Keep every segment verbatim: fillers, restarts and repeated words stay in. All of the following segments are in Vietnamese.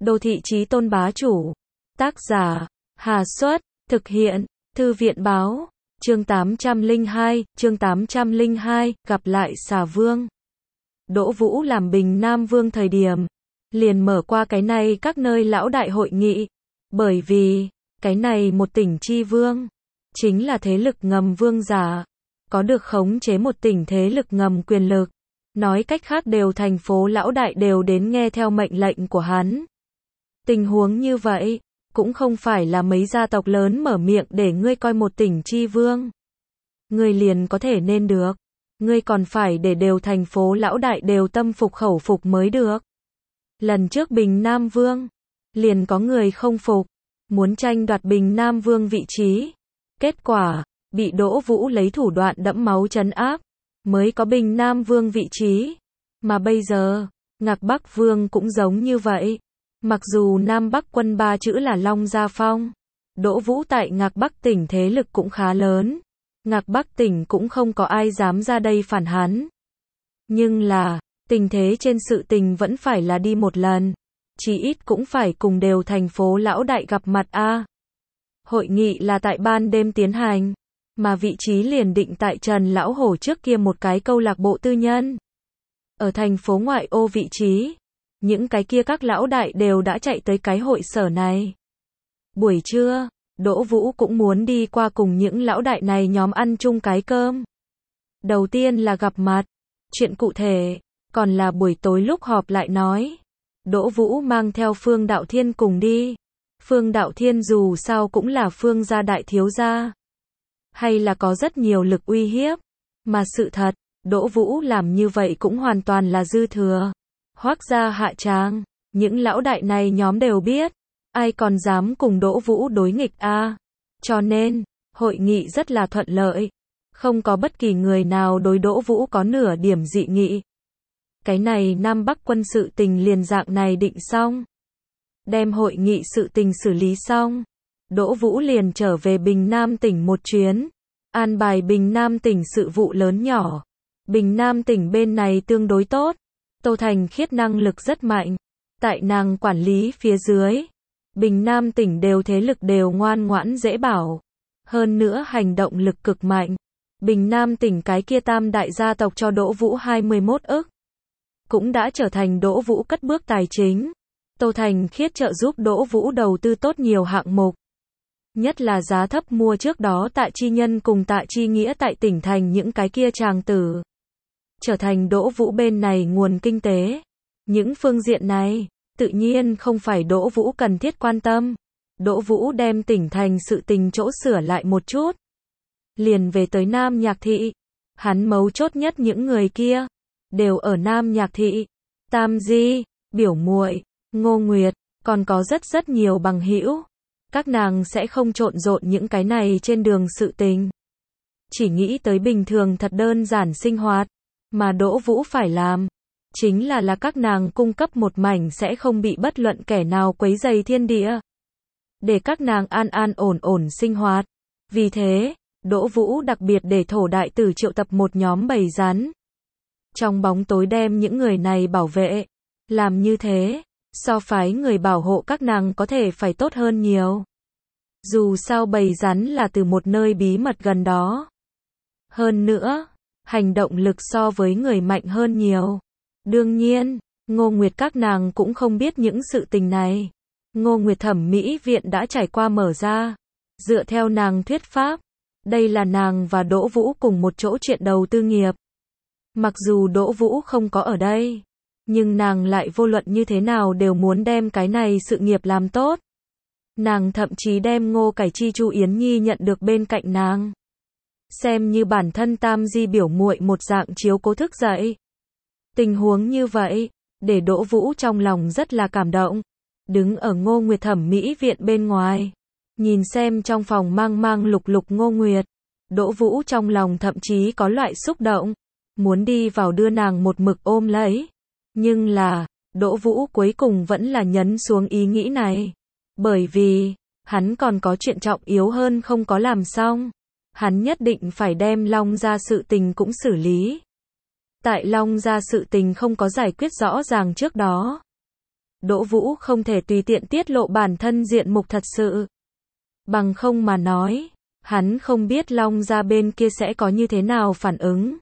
Đô thị chí tôn bá chủ. Tác giả, Hà Xuất, thực hiện, Thư viện báo, chương tám trăm lẻ hai, chương tám trăm lẻ hai, gặp lại xà vương. Đỗ Vũ làm Bình Nam Vương thời điểm, liền mở qua cái này các nơi lão đại hội nghị, bởi vì, cái này một tỉnh chi vương, chính là thế lực ngầm vương giả, có được khống chế một tỉnh thế lực ngầm quyền lực, nói cách khác đều thành phố lão đại đều đến nghe theo mệnh lệnh của hắn. Tình huống như vậy, cũng không phải là mấy gia tộc lớn mở miệng để ngươi coi một tỉnh chi vương. Ngươi liền có thể nên được, ngươi còn phải để đều thành phố lão đại đều tâm phục khẩu phục mới được. Lần trước Bình Nam Vương, liền có người không phục, muốn tranh đoạt Bình Nam Vương vị trí. Kết quả, bị Đỗ Vũ lấy thủ đoạn đẫm máu trấn áp, mới có Bình Nam Vương vị trí. Mà bây giờ, Ngạc Bắc Vương cũng giống như vậy. Mặc dù Nam Bắc quân ba chữ là Long Gia Phong, Đỗ Vũ tại Ngạc Bắc tỉnh thế lực cũng khá lớn. Ngạc Bắc tỉnh cũng không có ai dám ra đây phản hắn. Nhưng là, tình thế trên sự tình vẫn phải là đi một lần. Chí ít cũng phải cùng đều thành phố lão đại gặp mặt a. Hội nghị là tại ban đêm tiến hành, mà vị trí liền định tại Trần Lão Hổ trước kia một cái câu lạc bộ tư nhân. Ở thành phố ngoại ô vị trí, những cái kia các lão đại đều đã chạy tới cái hội sở này. Buổi trưa, Đỗ Vũ cũng muốn đi qua cùng những lão đại này nhóm ăn chung cái cơm. Đầu tiên là gặp mặt, chuyện cụ thể, còn là buổi tối lúc họp lại nói. Đỗ Vũ mang theo Phương Đạo Thiên cùng đi. Phương Đạo Thiên dù sao cũng là Phương gia đại thiếu gia, hay là có rất nhiều lực uy hiếp, mà sự thật, Đỗ Vũ làm như vậy cũng hoàn toàn là dư thừa. Hoắc gia hạ tràng, những lão đại này nhóm đều biết, ai còn dám cùng Đỗ Vũ đối nghịch a. Cho nên, hội nghị rất là thuận lợi, không có bất kỳ người nào đối Đỗ Vũ có nửa điểm dị nghị. Cái này Nam Bắc quân sự tình liền dạng này định xong. Đem hội nghị sự tình xử lý xong, Đỗ Vũ liền trở về Bình Nam tỉnh một chuyến, an bài Bình Nam tỉnh sự vụ lớn nhỏ. Bình Nam tỉnh bên này tương đối tốt, Tô Thành Khiết năng lực rất mạnh, tại nàng quản lý phía dưới, Bình Nam tỉnh đều thế lực đều ngoan ngoãn dễ bảo, hơn nữa hành động lực cực mạnh. Bình Nam tỉnh cái kia tam đại gia tộc cho Đỗ Vũ hai mươi mốt ức, cũng đã trở thành Đỗ Vũ cất bước tài chính. Tô Thành Khiết trợ giúp Đỗ Vũ đầu tư tốt nhiều hạng mục, nhất là giá thấp mua trước đó Tạ Chi Nhân cùng Tạ Chi Nghĩa tại tỉnh thành những cái kia tràng tử, trở thành Đỗ Vũ bên này nguồn kinh tế. Những phương diện này, tự nhiên không phải Đỗ Vũ cần thiết quan tâm. Đỗ Vũ đem tỉnh thành sự tình chỗ sửa lại một chút, liền về tới Nam Nhạc Thị. Hắn mấu chốt nhất những người kia, đều ở Nam Nhạc Thị. Tam Di, biểu muội, Ngô Nguyệt, còn có rất rất nhiều bằng hữu. Các nàng sẽ không trộn rộn những cái này trên đường sự tình. Chỉ nghĩ tới bình thường thật đơn giản sinh hoạt, mà Đỗ Vũ phải làm, chính là là các nàng cung cấp một mảnh sẽ không bị bất luận kẻ nào quấy rầy thiên địa, để các nàng an an ổn ổn sinh hoạt. Vì thế, Đỗ Vũ đặc biệt để Thổ Đại Tử triệu tập một nhóm bầy rắn, trong bóng tối đem những người này bảo vệ. Làm như thế, so phái người bảo hộ các nàng có thể phải tốt hơn nhiều. Dù sao bầy rắn là từ một nơi bí mật gần đó. Hơn nữa, hành động lực so với người mạnh hơn nhiều. Đương nhiên, Ngô Nguyệt các nàng cũng không biết những sự tình này. Ngô Nguyệt thẩm mỹ viện đã trải qua mở ra. Dựa theo nàng thuyết pháp, đây là nàng và Đỗ Vũ cùng một chỗ chuyện đầu tư nghiệp. Mặc dù Đỗ Vũ không có ở đây, nhưng nàng lại vô luận như thế nào đều muốn đem cái này sự nghiệp làm tốt. Nàng thậm chí đem Ngô Cải Chi Chu Yến Nhi nhận được bên cạnh nàng, xem như bản thân Tam Di biểu muội một dạng chiếu cố thức dậy. Tình huống như vậy, để Đỗ Vũ trong lòng rất là cảm động. Đứng ở Ngô Nguyệt thẩm mỹ viện bên ngoài, nhìn xem trong phòng mang mang lục lục Ngô Nguyệt, Đỗ Vũ trong lòng thậm chí có loại xúc động, muốn đi vào đưa nàng một mực ôm lấy. Nhưng là, Đỗ Vũ cuối cùng vẫn là nhấn xuống ý nghĩ này. Bởi vì, hắn còn có chuyện trọng yếu hơn không có làm xong. Hắn nhất định phải đem Long gia sự tình cũng xử lý. Tại Long gia sự tình không có giải quyết rõ ràng trước đó, Đỗ Vũ không thể tùy tiện tiết lộ bản thân diện mục thật sự. Bằng không mà nói, hắn không biết Long gia bên kia sẽ có như thế nào phản ứng.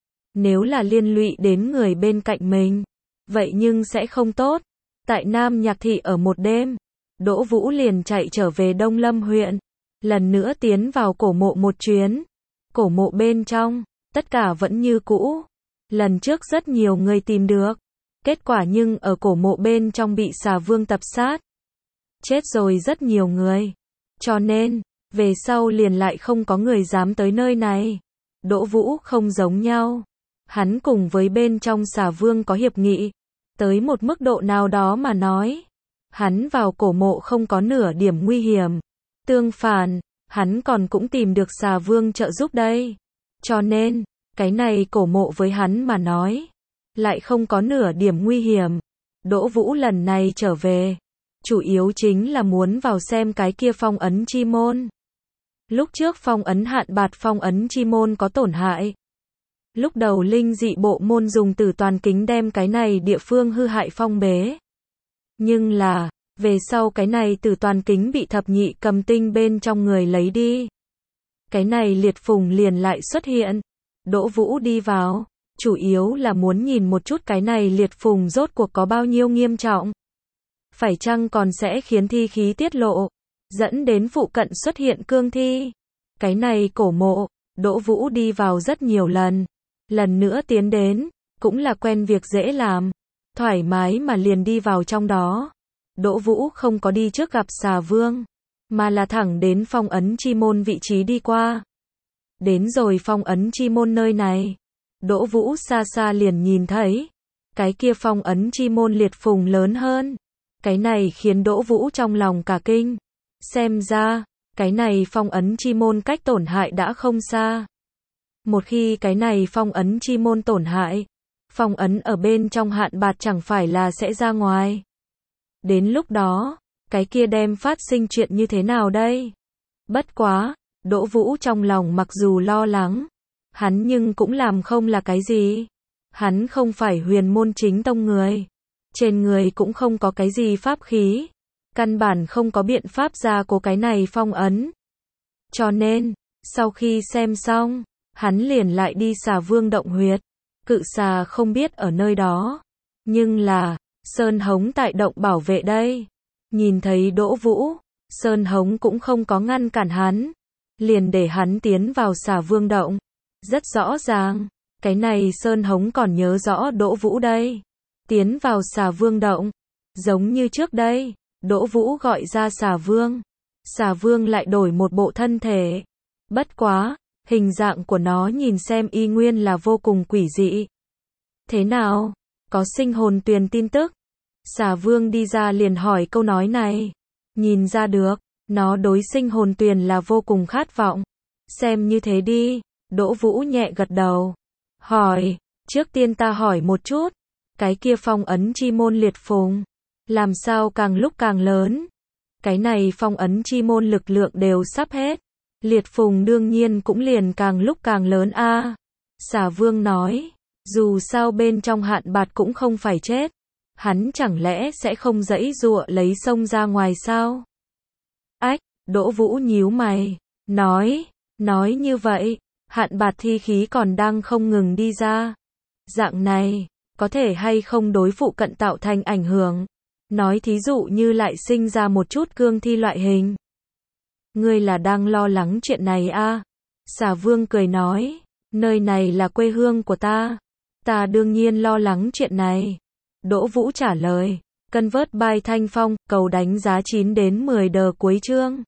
Nếu là liên lụy đến người bên cạnh mình, vậy nhưng sẽ không tốt. Tại Nam Nhạc Thị ở một đêm, Đỗ Vũ liền chạy trở về Đông Lâm huyện, lần nữa tiến vào cổ mộ một chuyến. Cổ mộ bên trong, tất cả vẫn như cũ. Lần trước rất nhiều người tìm được, kết quả nhưng ở cổ mộ bên trong bị xà vương tập sát. Chết rồi rất nhiều người. Cho nên, về sau liền lại không có người dám tới nơi này. Đỗ Vũ không giống nhau. Hắn cùng với bên trong xà vương có hiệp nghị. Tới một mức độ nào đó mà nói, hắn vào cổ mộ không có nửa điểm nguy hiểm. Tương phản, hắn còn cũng tìm được xà vương trợ giúp đây. Cho nên, cái này cổ mộ với hắn mà nói, lại không có nửa điểm nguy hiểm. Đỗ Vũ lần này trở về, chủ yếu chính là muốn vào xem cái kia phong ấn chi môn. Lúc trước phong ấn hạn bạt phong ấn chi môn có tổn hại. Lúc đầu linh dị bộ môn dùng tử toàn kính đem cái này địa phương hư hại phong bế. Nhưng là, về sau cái này tử toàn kính bị thập nhị cầm tinh bên trong người lấy đi. Cái này liệt phùng liền lại xuất hiện. Đỗ Vũ đi vào, chủ yếu là muốn nhìn một chút cái này liệt phùng rốt cuộc có bao nhiêu nghiêm trọng. Phải chăng còn sẽ khiến thi khí tiết lộ, dẫn đến phụ cận xuất hiện cương thi. Cái này cổ mộ, Đỗ Vũ đi vào rất nhiều lần. Lần nữa tiến đến, cũng là quen việc dễ làm. Thoải mái mà liền đi vào trong đó. Đỗ Vũ không có đi trước gặp xà vương, mà là thẳng đến phong ấn chi môn vị trí đi qua. Đến rồi phong ấn chi môn nơi này, Đỗ Vũ xa xa liền nhìn thấy, cái kia phong ấn chi môn liệt phùng lớn hơn. Cái này khiến Đỗ Vũ trong lòng cả kinh. Xem ra, cái này phong ấn chi môn cách tổn hại đã không xa. Một khi cái này phong ấn chi môn tổn hại, phong ấn ở bên trong hạn bạt chẳng phải là sẽ ra ngoài. Đến lúc đó, cái kia đem phát sinh chuyện như thế nào đây? Bất quá, Đỗ Vũ trong lòng mặc dù lo lắng, hắn nhưng cũng làm không là cái gì. Hắn không phải huyền môn chính tông người. Trên người cũng không có cái gì pháp khí. Căn bản không có biện pháp ra cố cái này phong ấn. Cho nên, sau khi xem xong, hắn liền lại đi xà vương động huyệt. Cự xà không biết ở nơi đó. Nhưng là, Sơn Hống tại động bảo vệ đây. Nhìn thấy Đỗ Vũ, Sơn Hống cũng không có ngăn cản hắn. Liền để hắn tiến vào xà vương động. Rất rõ ràng, cái này Sơn Hống còn nhớ rõ Đỗ Vũ đây. Tiến vào xà vương động. Giống như trước đây, Đỗ Vũ gọi ra xà vương. Xà vương lại đổi một bộ thân thể. Bất quá, hình dạng của nó nhìn xem y nguyên là vô cùng quỷ dị. Thế nào? Có sinh hồn tuyền tin tức? Xà vương đi ra liền hỏi câu nói này. Nhìn ra được, nó đối sinh hồn tuyền là vô cùng khát vọng. Xem như thế đi. Đỗ Vũ nhẹ gật đầu. Hỏi, trước tiên ta hỏi một chút. Cái kia phong ấn chi môn liệt phùng, làm sao càng lúc càng lớn? Cái này phong ấn chi môn lực lượng đều sắp hết. Liệt phùng đương nhiên cũng liền càng lúc càng lớn a. À, Xà vương nói, dù sao bên trong hạn bạt cũng không phải chết. Hắn chẳng lẽ sẽ không giãy giụa lấy sông ra ngoài sao? Ách, Đỗ Vũ nhíu mày, nói, nói như vậy, hạn bạt thi khí còn đang không ngừng đi ra. Dạng này, có thể hay không đối phụ cận tạo thành ảnh hưởng? Nói thí dụ như lại sinh ra một chút cương thi loại hình. Ngươi là đang lo lắng chuyện này a? À? Xà vương cười nói, nơi này là quê hương của ta. Ta đương nhiên lo lắng chuyện này. Đỗ Vũ trả lời, cân vớt bài thanh phong, cầu đánh giá chín đến mười đờ cuối chương.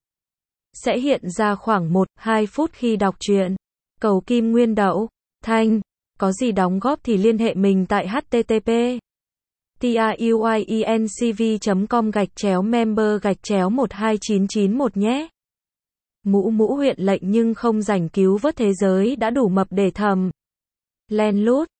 Sẽ hiện ra khoảng một đến hai phút khi đọc truyện. Cầu kim nguyên đậu, thanh. Có gì đóng góp thì liên hệ mình tại h t t p truyencv chấm com gạch chéo member gạch chéo một hai chín chín một nhé. Mũ mũ huyện lệnh nhưng không rảnh cứu vớt thế giới đã đủ mập để thầm. Len lút.